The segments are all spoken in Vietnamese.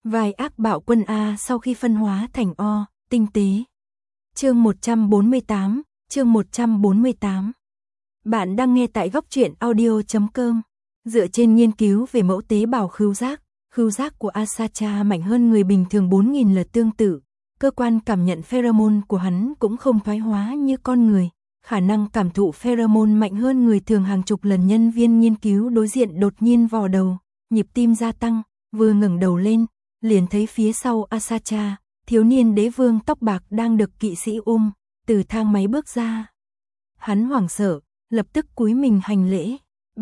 Vai ác bạo quân A sau khi phân hóa thành O, tinh tế. Chương 148, chương 148. Bạn đang nghe tại góc truyện audio.com. Dựa trên nghiên cứu về mẫu tế bào khứu giác của Asatra mạnh hơn người bình thường 4.000 lần tương tự. Cơ quan cảm nhận pheromone của hắn cũng không thoái hóa như con người. Khả năng cảm thụ pheromone mạnh hơn người thường hàng chục lần. Nhân viên nghiên cứu đối diện đột nhiên vò đầu, nhịp tim gia tăng, vừa ngẩng đầu lên, liền thấy phía sau Asatra, thiếu niên đế vương tóc bạc đang được kỵ sĩ từ thang máy bước ra. Hắn hoảng sợ, lập tức cúi mình hành lễ.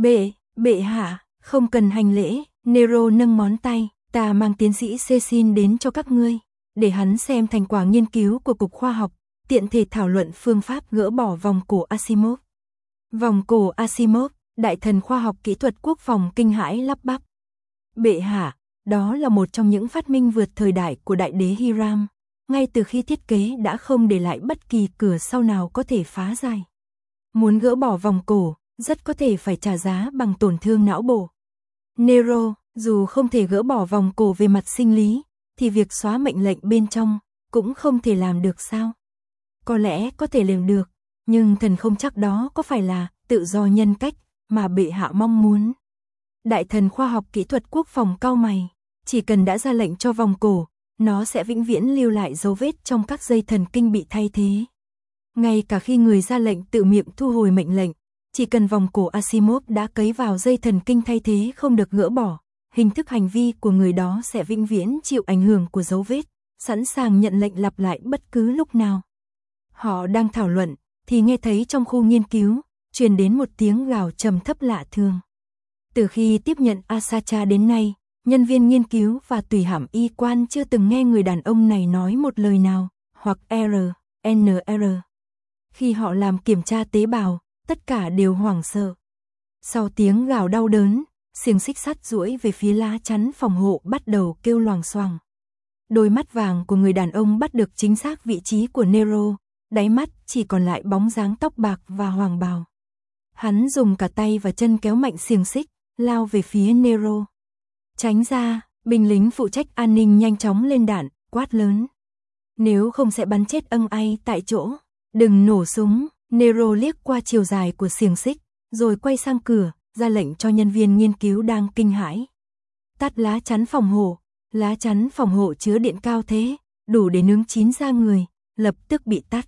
Bệ hạ, không cần hành lễ. Nero nâng ngón tay, ta mang tiến sĩ Cecil đến cho các ngươi, để hắn xem thành quả nghiên cứu của cục khoa học, tiện thể thảo luận phương pháp gỡ bỏ vòng cổ Asimov. Vòng cổ Asimov, đại thần khoa học kỹ thuật quốc phòng kinh hãi lắp bắp. Bệ hạ, đó là một trong những phát minh vượt thời đại của đại đế Hiram, ngay từ khi thiết kế đã không để lại bất kỳ cửa sau nào có thể phá giải. Muốn gỡ bỏ vòng cổ, rất có thể phải trả giá bằng tổn thương não bộ. Nero, dù không thể gỡ bỏ vòng cổ về mặt sinh lý, thì việc xóa mệnh lệnh bên trong cũng không thể làm được sao? Có lẽ có thể làm được, nhưng thần không chắc đó có phải là tự do nhân cách mà bệ hạ mong muốn. Đại thần khoa học kỹ thuật quốc phòng cau mày, chỉ cần đã ra lệnh cho vòng cổ, nó sẽ vĩnh viễn lưu lại dấu vết trong các dây thần kinh bị thay thế. Ngay cả khi người ra lệnh tự miệng thu hồi mệnh lệnh, chỉ cần vòng cổ Asimov đã cấy vào dây thần kinh thay thế không được gỡ bỏ, hình thức hành vi của người đó sẽ vĩnh viễn chịu ảnh hưởng của dấu vết, sẵn sàng nhận lệnh lặp lại bất cứ lúc nào. Họ đang thảo luận, thì nghe thấy trong khu nghiên cứu, truyền đến một tiếng gào trầm thấp lạ thường. Từ khi tiếp nhận Asatra đến nay, nhân viên nghiên cứu và tùy hàm y quan chưa từng nghe người đàn ông này nói một lời nào, hoặc NR. Khi họ làm kiểm tra tế bào, tất cả đều hoảng sợ. Sau tiếng gào đau đớn, xiềng xích sắt duỗi về phía lá chắn phòng hộ bắt đầu kêu loằng xoằng. Đôi mắt vàng của người đàn ông bắt được chính xác vị trí của Nero, đáy mắt chỉ còn lại bóng dáng tóc bạc và hoàng bào. Hắn dùng cả tay và chân kéo mạnh xiềng xích, lao về phía Nero. Tránh ra, binh lính phụ trách an ninh nhanh chóng lên đạn, quát lớn. Nếu không sẽ bắn chết ai tại chỗ. Đừng nổ súng. Nero liếc qua chiều dài của xiềng xích, rồi quay sang cửa, ra lệnh cho nhân viên nghiên cứu đang kinh hãi. Tắt lá chắn phòng hộ. Lá chắn phòng hộ chứa điện cao thế, đủ để nướng chín da người, lập tức bị tắt.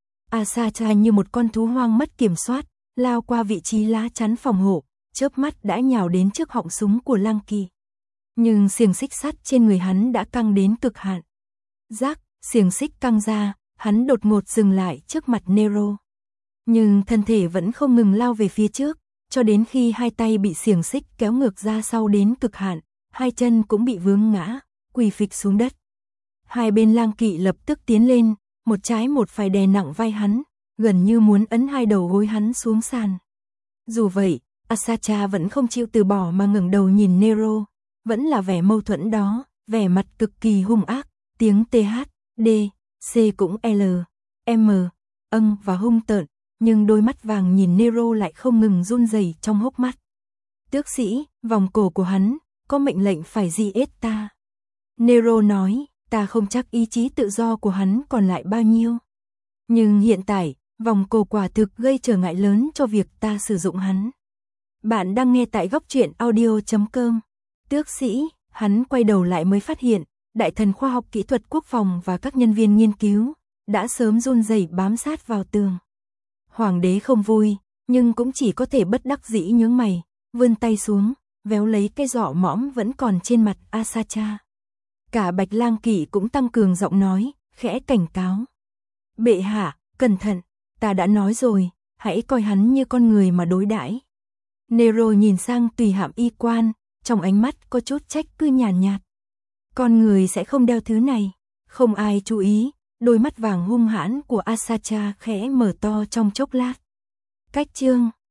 Asatra như một con thú hoang mất kiểm soát, lao qua vị trí lá chắn phòng hộ, chớp mắt đã nhào đến trước họng súng của Lang Kỳ. Nhưng xiềng xích sắt trên người hắn đã căng đến cực hạn. Rác, xiềng xích căng ra, hắn đột ngột dừng lại trước mặt Nero. Nhưng thân thể vẫn không ngừng lao về phía trước, cho đến khi hai tay bị xiềng xích kéo ngược ra sau đến cực hạn, hai chân cũng bị vướng ngã, quỳ phịch xuống đất. Hai bên Lang Kỵ lập tức tiến lên, một trái một phải đè nặng vai hắn, gần như muốn ấn hai đầu gối hắn xuống sàn. Dù vậy, Asatra vẫn không chịu từ bỏ mà ngẩng đầu nhìn Nero, vẫn là vẻ mâu thuẫn đó, vẻ mặt cực kỳ hung ác, tiếng TH, D, C cũng L, M, và hung tợn, nhưng đôi mắt vàng nhìn Nero lại không ngừng run rẩy trong hốc mắt. Tước sĩ, vòng cổ của hắn, có mệnh lệnh phải giết ta. Nero nói, ta không chắc ý chí tự do của hắn còn lại bao nhiêu. Nhưng hiện tại, vòng cổ quả thực gây trở ngại lớn cho việc ta sử dụng hắn. Bạn đang nghe tại góc truyện audio.com. Tước sĩ, hắn quay đầu lại mới phát hiện, đại thần khoa học kỹ thuật quốc phòng và các nhân viên nghiên cứu đã sớm run rẩy bám sát vào tường. Hoàng đế không vui, nhưng cũng chỉ có thể bất đắc dĩ nhướng mày, vươn tay xuống, véo lấy cái giỏ mõm vẫn còn trên mặt Asatra. Cả Bạch Lang Kỵ cũng tăng cường giọng nói, khẽ cảnh cáo. Bệ hạ, cẩn thận, ta đã nói rồi, hãy coi hắn như con người mà đối đãi. Nero nhìn sang tùy hàm y quan, trong ánh mắt có chút trách cứ nhàn nhạt. Con người sẽ không đeo thứ này. Không ai chú ý, đôi mắt vàng hung hãn của Asatra khẽ mở to trong chốc lát. Cách chương